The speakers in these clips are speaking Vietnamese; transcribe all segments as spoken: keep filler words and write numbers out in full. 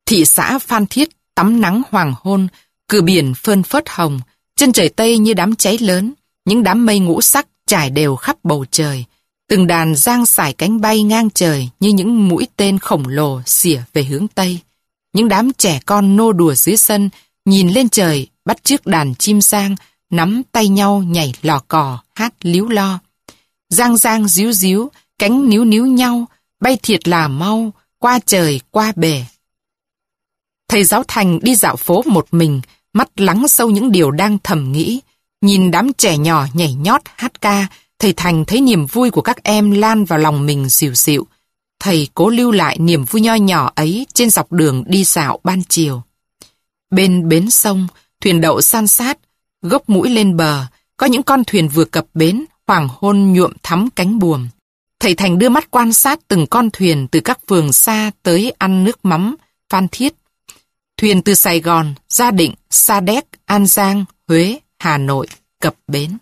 Thị xã Phan Thiết tắm nắng hoàng hôn, cửa biển phơn phớt hồng, chân trời Tây như đám cháy lớn, những đám mây ngũ sắc trải đều khắp bầu trời. Từng đàn giang sải cánh bay ngang trời như những mũi tên khổng lồ xỉa về hướng Tây. Những đám trẻ con nô đùa dưới sân, nhìn lên trời, bắt chước đàn chim giang, nắm tay nhau nhảy lò cò, hát líu lo. Giang giang díu díu, cánh níu níu nhau, bay thiệt là mau, qua trời qua bể. Thầy giáo Thành đi dạo phố một mình, mắt lắng sâu những điều đang thầm nghĩ. Nhìn đám trẻ nhỏ nhảy nhót hát ca, thầy Thành thấy niềm vui của các em lan vào lòng mình dịu dịu. Thầy cố lưu lại niềm vui nho nhỏ ấy trên dọc đường đi dạo ban chiều. Bên bến sông, thuyền đậu san sát, gốc mũi lên bờ, có những con thuyền vừa cập bến, hoàng hôn nhuộm thắm cánh buồm. Thầy Thành đưa mắt quan sát từng con thuyền từ các phường xa tới ăn nước mắm, Phan Thiết. Thuyền từ Sài Gòn, Gia Định, Sa Đéc, An Giang, Huế, Hà Nội, cập bến.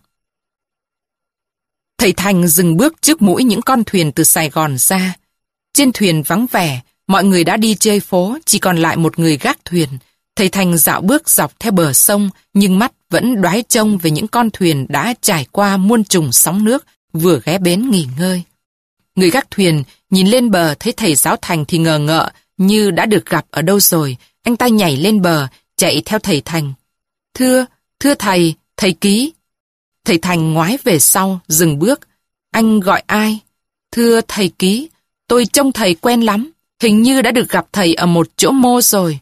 Thầy Thành dừng bước trước mũi những con thuyền từ Sài Gòn ra. Trên thuyền vắng vẻ, mọi người đã đi chơi phố, chỉ còn lại một người gác thuyền. Thầy Thành dạo bước dọc theo bờ sông, nhưng mắt vẫn đoái trông về những con thuyền đã trải qua muôn trùng sóng nước, vừa ghé bến nghỉ ngơi. Người gác thuyền nhìn lên bờ thấy thầy giáo Thành thì ngờ ngợ, như đã được gặp ở đâu rồi. Anh ta nhảy lên bờ, chạy theo thầy Thành. Thưa, thưa thầy, thầy Ký. Thầy Thành ngoái về sau, dừng bước. Anh gọi ai? Thưa thầy Ký, tôi trông thầy quen lắm, hình như đã được gặp thầy ở một chỗ mô rồi.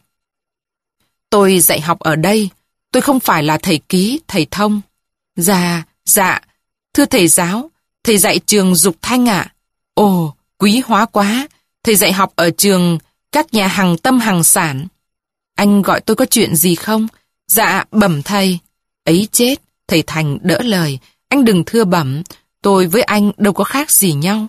Tôi dạy học ở đây, tôi không phải là thầy Ký, thầy Thông. Dạ, dạ, thưa thầy giáo, thầy dạy trường Dục Thanh ạ. Ồ, quý hóa quá, thầy dạy học ở trường các nhà Hằng Tâm Hằng Sản. Anh gọi tôi có chuyện gì không? Dạ, bẩm thầy. Ấy chết, thầy Thành đỡ lời, anh đừng thưa bẩm, tôi với anh đâu có khác gì nhau.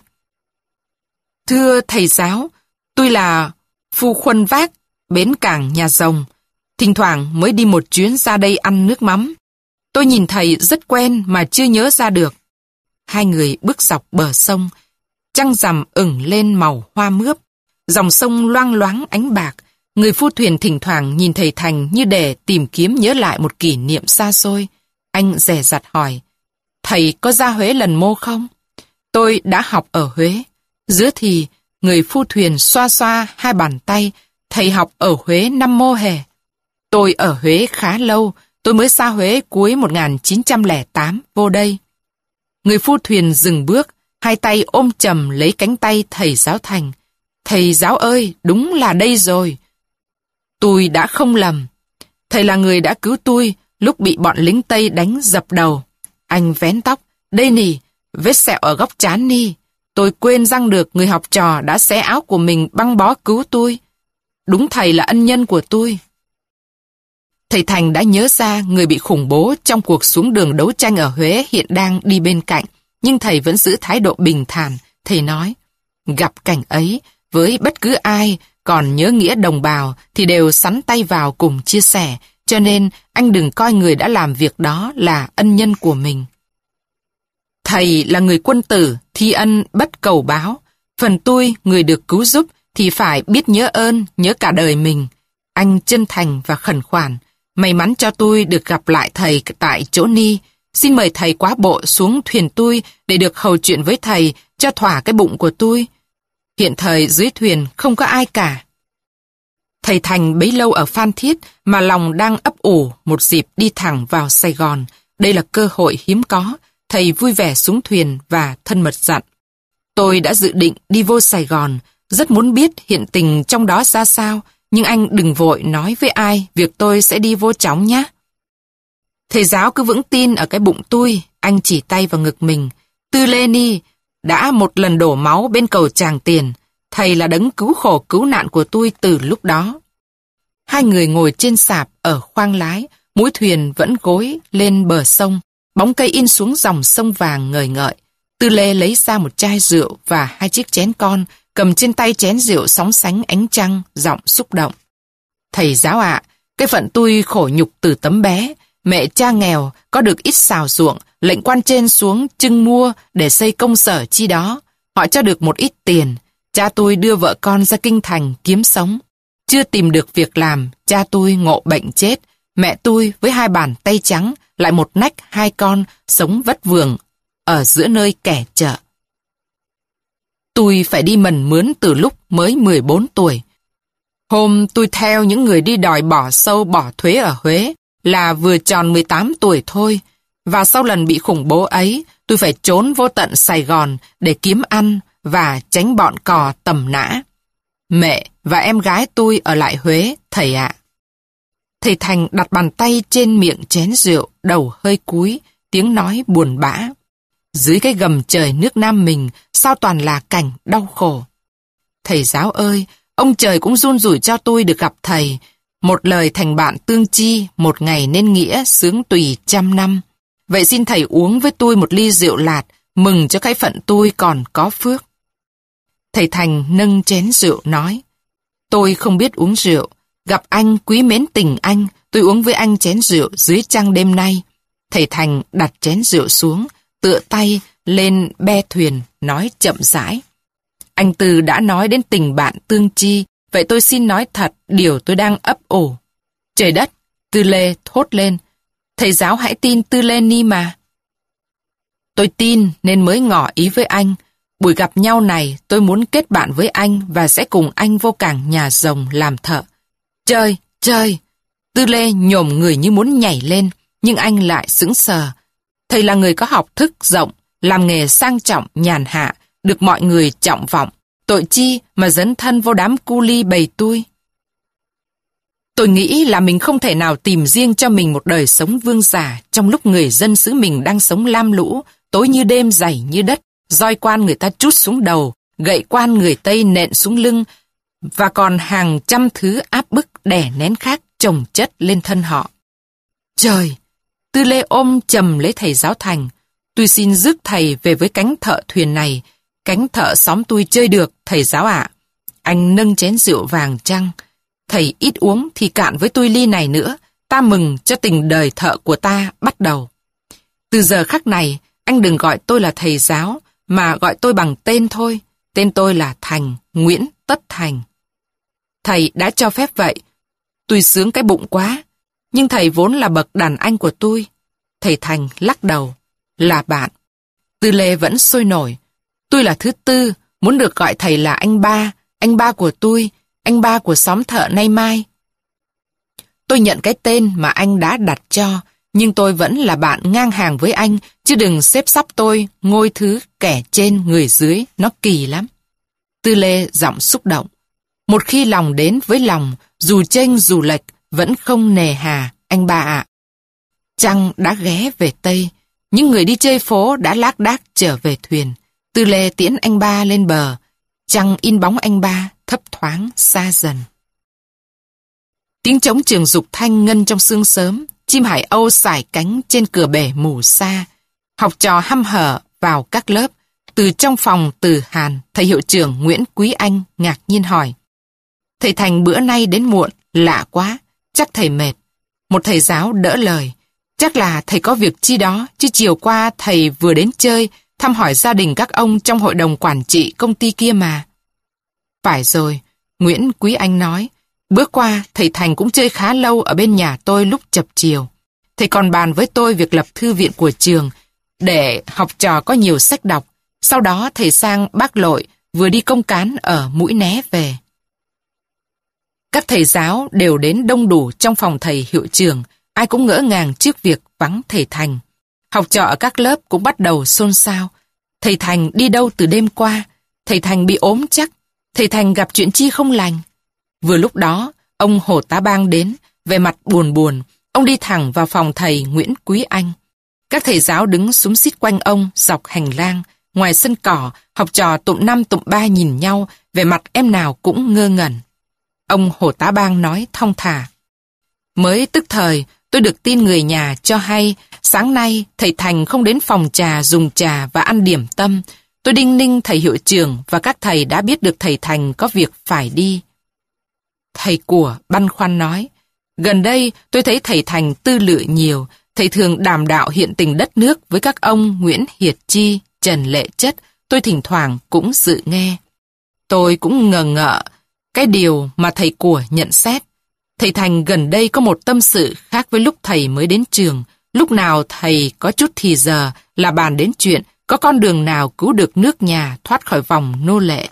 Thưa thầy giáo, tôi là Phu Khuân Vác, bến cảng Nhà Rồng. Thỉnh thoảng mới đi một chuyến ra đây ăn nước mắm. Tôi nhìn thầy rất quen mà chưa nhớ ra được. Hai người bước dọc bờ sông, trăng rằm ửng lên màu hoa mướp, dòng sông loang loáng ánh bạc. Người phu thuyền thỉnh thoảng nhìn thầy Thành như để tìm kiếm nhớ lại một kỷ niệm xa xôi. Anh dè dặt hỏi, thầy có ra Huế lần mô không? Tôi đã học ở Huế. Giữa thì, người phu thuyền xoa xoa hai bàn tay, thầy học ở Huế năm mô hề. Tôi ở Huế khá lâu, tôi mới xa Huế cuối một nghìn chín trăm lẻ tám vô đây. Người phu thuyền dừng bước, hai tay ôm chầm lấy cánh tay thầy giáo Thành. Thầy giáo ơi, đúng là đây rồi. Tôi đã không lầm. Thầy là người đã cứu tôi lúc bị bọn lính Tây đánh dập đầu. Anh vén tóc. Đây nì, vết sẹo ở góc trán ni. Tôi quên răng được người học trò đã xé áo của mình băng bó cứu tôi. Đúng thầy là ân nhân của tôi. Thầy Thành đã nhớ ra người bị khủng bố trong cuộc xuống đường đấu tranh ở Huế hiện đang đi bên cạnh, nhưng thầy vẫn giữ thái độ bình thản. Thầy nói, gặp cảnh ấy, với bất cứ ai còn nhớ nghĩa đồng bào thì đều sắn tay vào cùng chia sẻ, cho nên anh đừng coi người đã làm việc đó là ân nhân của mình. Thầy là người quân tử, thi ân bất cầu báo. Phần tôi, người được cứu giúp, thì phải biết nhớ ơn, nhớ cả đời mình. Anh chân thành và khẩn khoản. May mắn cho tôi được gặp lại thầy tại chỗ ni. Xin mời thầy quá bộ xuống thuyền tôi để được hầu chuyện với thầy cho thỏa cái bụng của tôi. Hiện thời dưới thuyền không có ai cả. Thầy Thành bấy lâu ở Phan Thiết mà lòng đang ấp ủ một dịp đi thẳng vào Sài Gòn. Đây là cơ hội hiếm có. Thầy vui vẻ xuống thuyền và thân mật dặn. Tôi đã dự định đi vô Sài Gòn, rất muốn biết hiện tình trong đó ra sao, nhưng anh đừng vội nói với ai việc tôi sẽ đi vô chóng nhé. Thầy giáo cứ vững tin ở cái bụng tôi, anh chỉ tay vào ngực mình. Tư Lê Ni đã một lần đổ máu bên cầu Tràng Tiền, thầy là đấng cứu khổ cứu nạn của tôi từ lúc đó. Hai người ngồi trên sạp ở khoang lái, mũi thuyền vẫn gối lên bờ sông, bóng cây in xuống dòng sông vàng ngời ngợi. Tư Lê lấy ra một chai rượu và hai chiếc chén con, cầm trên tay chén rượu sóng sánh ánh trăng, giọng xúc động. Thầy giáo ạ, cái phận tôi khổ nhục từ tấm bé, mẹ cha nghèo, có được ít xào ruộng, lệnh quan trên xuống trưng mua để xây công sở chi đó. Họ cho được một ít tiền, cha tôi đưa vợ con ra kinh thành kiếm sống. Chưa tìm được việc làm, cha tôi ngộ bệnh chết, mẹ tôi với hai bàn tay trắng, lại một nách hai con, sống vất vưởng ở giữa nơi kẻ chợ. Tôi phải đi mần mướn từ lúc mới mười bốn tuổi. Hôm tôi theo những người đi đòi bỏ sâu bỏ thuế ở Huế là vừa tròn mười tám tuổi thôi, và sau lần bị khủng bố ấy, tôi phải trốn vô tận Sài Gòn để kiếm ăn và tránh bọn cò tầm nã. Mẹ và em gái tôi ở lại Huế, thầy ạ. Thầy Thành đặt bàn tay trên miệng chén rượu, đầu hơi cúi, tiếng nói buồn bã. Dưới cái gầm trời nước Nam mình, sao toàn là cảnh đau khổ. Thầy giáo ơi, ông trời cũng run rủi cho tôi được gặp thầy. Một lời thành bạn tương chi, một ngày nên nghĩa, sướng tùy trăm năm. Vậy xin thầy uống với tôi một ly rượu lạt, mừng cho cái phận tôi còn có phước. Thầy Thành nâng chén rượu nói, tôi không biết uống rượu, gặp anh quý mến tình anh, tôi uống với anh chén rượu dưới trăng đêm nay. Thầy Thành đặt chén rượu xuống, tựa tay lên be thuyền, nói chậm rãi. Anh Tư đã nói đến tình bạn tương chi, vậy tôi xin nói thật điều tôi đang ấp ủ. Trời đất, Tư Lê thốt lên, thầy giáo hãy tin Tư Lê Ni mà. Tôi tin nên mới ngỏ ý với anh. Buổi gặp nhau này tôi muốn kết bạn với anh và sẽ cùng anh vô cảng nhà rồng làm thợ. Chơi, chơi. Tư Lê nhổm người như muốn nhảy lên, nhưng anh lại sững sờ. Thầy là người có học thức rộng, làm nghề sang trọng nhàn hạ, được mọi người trọng vọng. Tội chi mà dấn thân vô đám cu li bầy tui. Tôi nghĩ là mình không thể nào tìm riêng cho mình một đời sống vương giả trong lúc người dân xứ mình đang sống lam lũ, tối như đêm dày như đất, roi quan người ta trút xuống đầu, gậy quan người Tây nện xuống lưng, và còn hàng trăm thứ áp bức đè nén khác chồng chất lên thân họ. Trời! Tư Lê ôm chầm lấy thầy giáo Thành. Tôi xin rước thầy về với cánh thợ thuyền này. Cánh thợ xóm tôi chơi được, thầy giáo ạ. Anh nâng chén rượu vàng trăng. Thầy ít uống thì cạn với tôi ly này nữa. Ta mừng cho tình đời thợ của ta bắt đầu. Từ giờ khắc này, anh đừng gọi tôi là thầy giáo, mà gọi tôi bằng tên thôi. Tên tôi là Thành, Nguyễn Tất Thành. Thầy đã cho phép vậy. Tôi sướng cái bụng quá. Nhưng thầy vốn là bậc đàn anh của tôi. Thầy Thành lắc đầu. Là bạn. Tư Lê vẫn sôi nổi. Tôi là thứ tư, muốn được gọi thầy là anh ba, anh ba của tôi, anh ba của xóm thợ nay mai. Tôi nhận cái tên mà anh đã đặt cho, nhưng tôi vẫn là bạn ngang hàng với anh, chứ đừng xếp sắp tôi ngôi thứ kẻ trên người dưới, nó kỳ lắm. Tư Lê giọng xúc động. Một khi lòng đến với lòng, dù chênh dù lệch, vẫn không nề hà, anh ba ạ. Trăng đã ghé về Tây, những người đi chơi phố đã lác đác trở về thuyền. Tư Lê tiễn anh ba lên bờ, trăng in bóng anh ba thấp thoáng xa dần. Tiếng trống trường dục thanh ngân trong sương sớm, chim hải âu sải cánh trên cửa bể mù xa. Học trò hăm hở vào các lớp. Từ trong phòng Từ Hàn, thầy hiệu trưởng Nguyễn Quý Anh ngạc nhiên hỏi. Thầy Thành bữa nay đến muộn, lạ quá, chắc thầy mệt. Một thầy giáo đỡ lời. Chắc là thầy có việc chi đó, chứ chiều qua thầy vừa đến chơi, thăm hỏi gia đình các ông trong hội đồng quản trị công ty kia mà. Phải rồi, Nguyễn Quý Anh nói. Bữa qua, thầy Thành cũng chơi khá lâu ở bên nhà tôi lúc chập chiều. Thầy còn bàn với tôi việc lập thư viện của trường, để học trò có nhiều sách đọc. Sau đó thầy sang Bác Lội, vừa đi công cán ở Mũi Né về. Các thầy giáo đều đến đông đủ trong phòng thầy hiệu trưởng, ai cũng ngỡ ngàng trước việc vắng thầy Thành. Học trò ở các lớp cũng bắt đầu xôn xao. Thầy Thành đi đâu từ đêm qua? Thầy Thành bị ốm chắc? Thầy Thành gặp chuyện chi không lành? Vừa lúc đó, ông Hồ Tá Bang đến, về mặt buồn buồn, ông đi thẳng vào phòng thầy Nguyễn Quý Anh. Các thầy giáo đứng xúm xít quanh ông dọc hành lang, ngoài sân cỏ, học trò tụm năm tụm ba nhìn nhau, về mặt em nào cũng ngơ ngẩn. Ông Hồ Tá Bang nói thong thả. Mới tức thời, tôi được tin người nhà cho hay, sáng nay thầy Thành không đến phòng trà dùng trà và ăn điểm tâm. Tôi đinh ninh thầy hiệu trưởng và các thầy đã biết được thầy Thành có việc phải đi. Thầy của băn khoăn nói, gần đây tôi thấy thầy Thành tư lự nhiều, thầy thường đàm đạo hiện tình đất nước với các ông Nguyễn Hiệt Chi, Trần Lệ Chất, tôi thỉnh thoảng cũng dự nghe. Tôi cũng ngờ ngợ, cái điều mà thầy của nhận xét. Thầy Thành gần đây có một tâm sự khác với lúc thầy mới đến trường. Lúc nào thầy có chút thì giờ là bàn đến chuyện có con đường nào cứu được nước nhà thoát khỏi vòng nô lệ.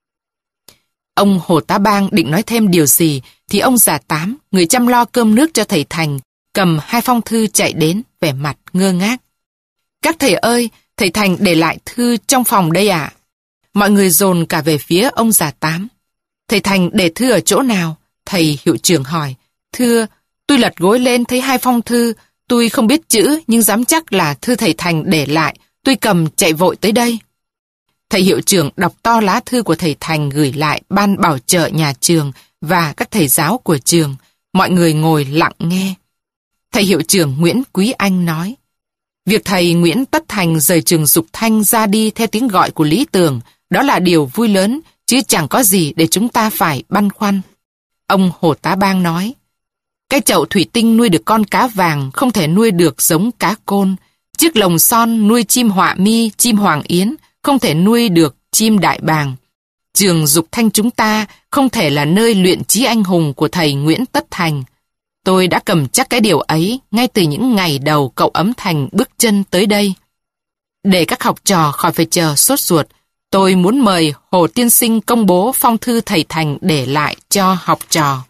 Ông Hồ Tá Bang định nói thêm điều gì thì ông già Tám, người chăm lo cơm nước cho thầy Thành, cầm hai phong thư chạy đến, vẻ mặt ngơ ngác. Các thầy ơi, thầy Thành để lại thư trong phòng đây ạ. Mọi người dồn cả về phía ông già Tám. Thầy Thành để thư ở chỗ nào? Thầy hiệu trưởng hỏi. Thưa, tôi lật gối lên thấy hai phong thư. Tôi không biết chữ nhưng dám chắc là thư thầy Thành để lại. Tôi cầm chạy vội tới đây. Thầy hiệu trưởng đọc to lá thư của thầy Thành gửi lại ban bảo trợ nhà trường và các thầy giáo của trường. Mọi người ngồi lặng nghe. Thầy hiệu trưởng Nguyễn Quý Anh nói, việc thầy Nguyễn Tất Thành rời trường Dục Thanh ra đi theo tiếng gọi của lý tưởng, đó là điều vui lớn, chứ chẳng có gì để chúng ta phải băn khoăn. Ông Hồ Tá Bang nói, cái chậu thủy tinh nuôi được con cá vàng không thể nuôi được giống cá côn. Chiếc lồng son nuôi chim họa mi, chim hoàng yến, không thể nuôi được chim đại bàng. Trường Dục Thanh chúng ta không thể là nơi luyện trí anh hùng của thầy Nguyễn Tất Thành. Tôi đã cầm chắc cái điều ấy ngay từ những ngày đầu cậu Ấm Thành bước chân tới đây. Để các học trò khỏi phải chờ sốt ruột, tôi muốn mời Hồ Tiên Sinh công bố phong thư thầy Thành để lại cho học trò.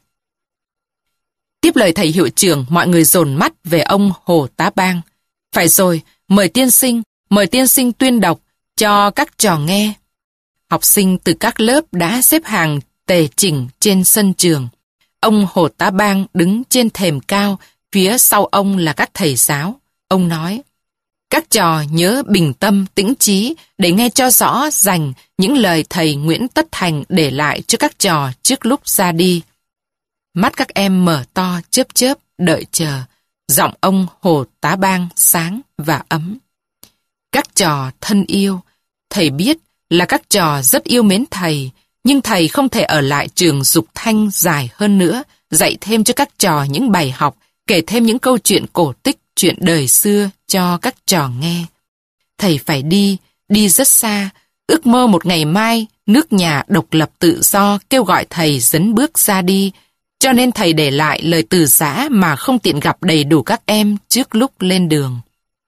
Tiếp lời thầy hiệu trưởng, mọi người dồn mắt về ông Hồ Tá Bang. Phải rồi, mời tiên sinh, mời tiên sinh tuyên đọc cho các trò nghe. Học sinh từ các lớp đã xếp hàng tề chỉnh trên sân trường. Ông Hồ Tá Bang đứng trên thềm cao, phía sau ông là các thầy giáo. Ông nói, các trò nhớ bình tâm, tĩnh trí để nghe cho rõ rành những lời thầy Nguyễn Tất Thành để lại cho các trò trước lúc ra đi. Mắt các em mở to chớp chớp đợi chờ. Giọng ông Hồ Tá Bang sáng và ấm. Các trò thân yêu, thầy biết là các trò rất yêu mến thầy, nhưng thầy không thể ở lại trường Dục Thanh dài hơn nữa, dạy thêm cho các trò những bài học, kể thêm những câu chuyện cổ tích, chuyện đời xưa cho các trò nghe. Thầy phải đi, đi rất xa, ước mơ một ngày mai, nước nhà độc lập tự do kêu gọi thầy dấn bước ra đi, cho nên thầy để lại lời từ giã mà không tiện gặp đầy đủ các em trước lúc lên đường.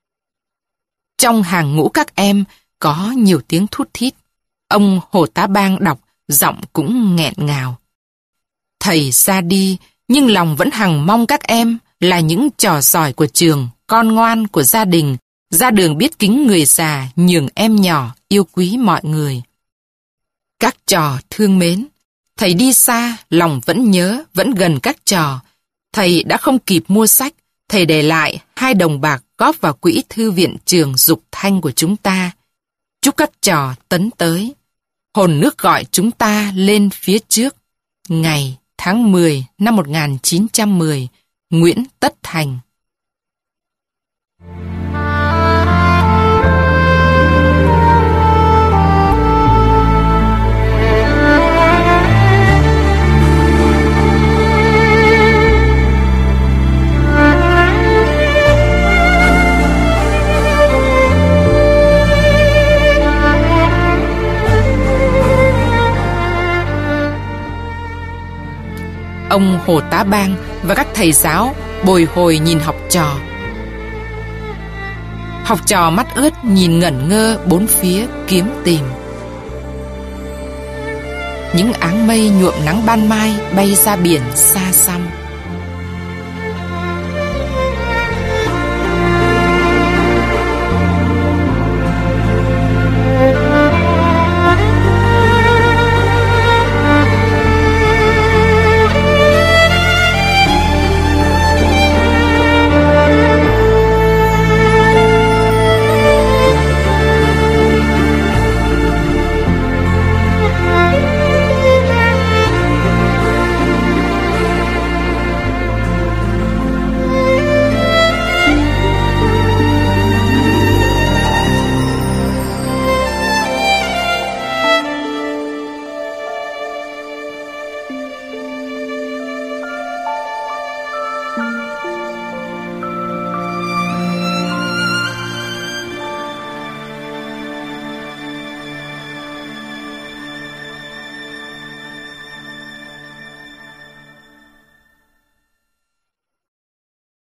Trong hàng ngũ các em có nhiều tiếng thút thít. Ông Hồ Tá Bang đọc, giọng cũng nghẹn ngào. Thầy ra đi, nhưng lòng vẫn hằng mong các em là những trò giỏi của trường, con ngoan của gia đình, ra đường biết kính người già, nhường em nhỏ, yêu quý mọi người. Các trò thương mến, thầy đi xa, lòng vẫn nhớ, vẫn gần các trò. Thầy đã không kịp mua sách, thầy để lại hai đồng bạc góp vào quỹ thư viện trường Dục Thanh của chúng ta. Chúc các trò tấn tới. Hồn nước gọi chúng ta lên phía trước. Ngày tháng mười năm một nghìn chín trăm mười, Nguyễn Tất Thành. Ông Hồ Tá Bang và các thầy giáo bồi hồi nhìn học trò. Học trò mắt ướt nhìn ngẩn ngơ bốn phía kiếm tìm. Những áng mây nhuộm nắng ban mai bay ra biển xa xăm.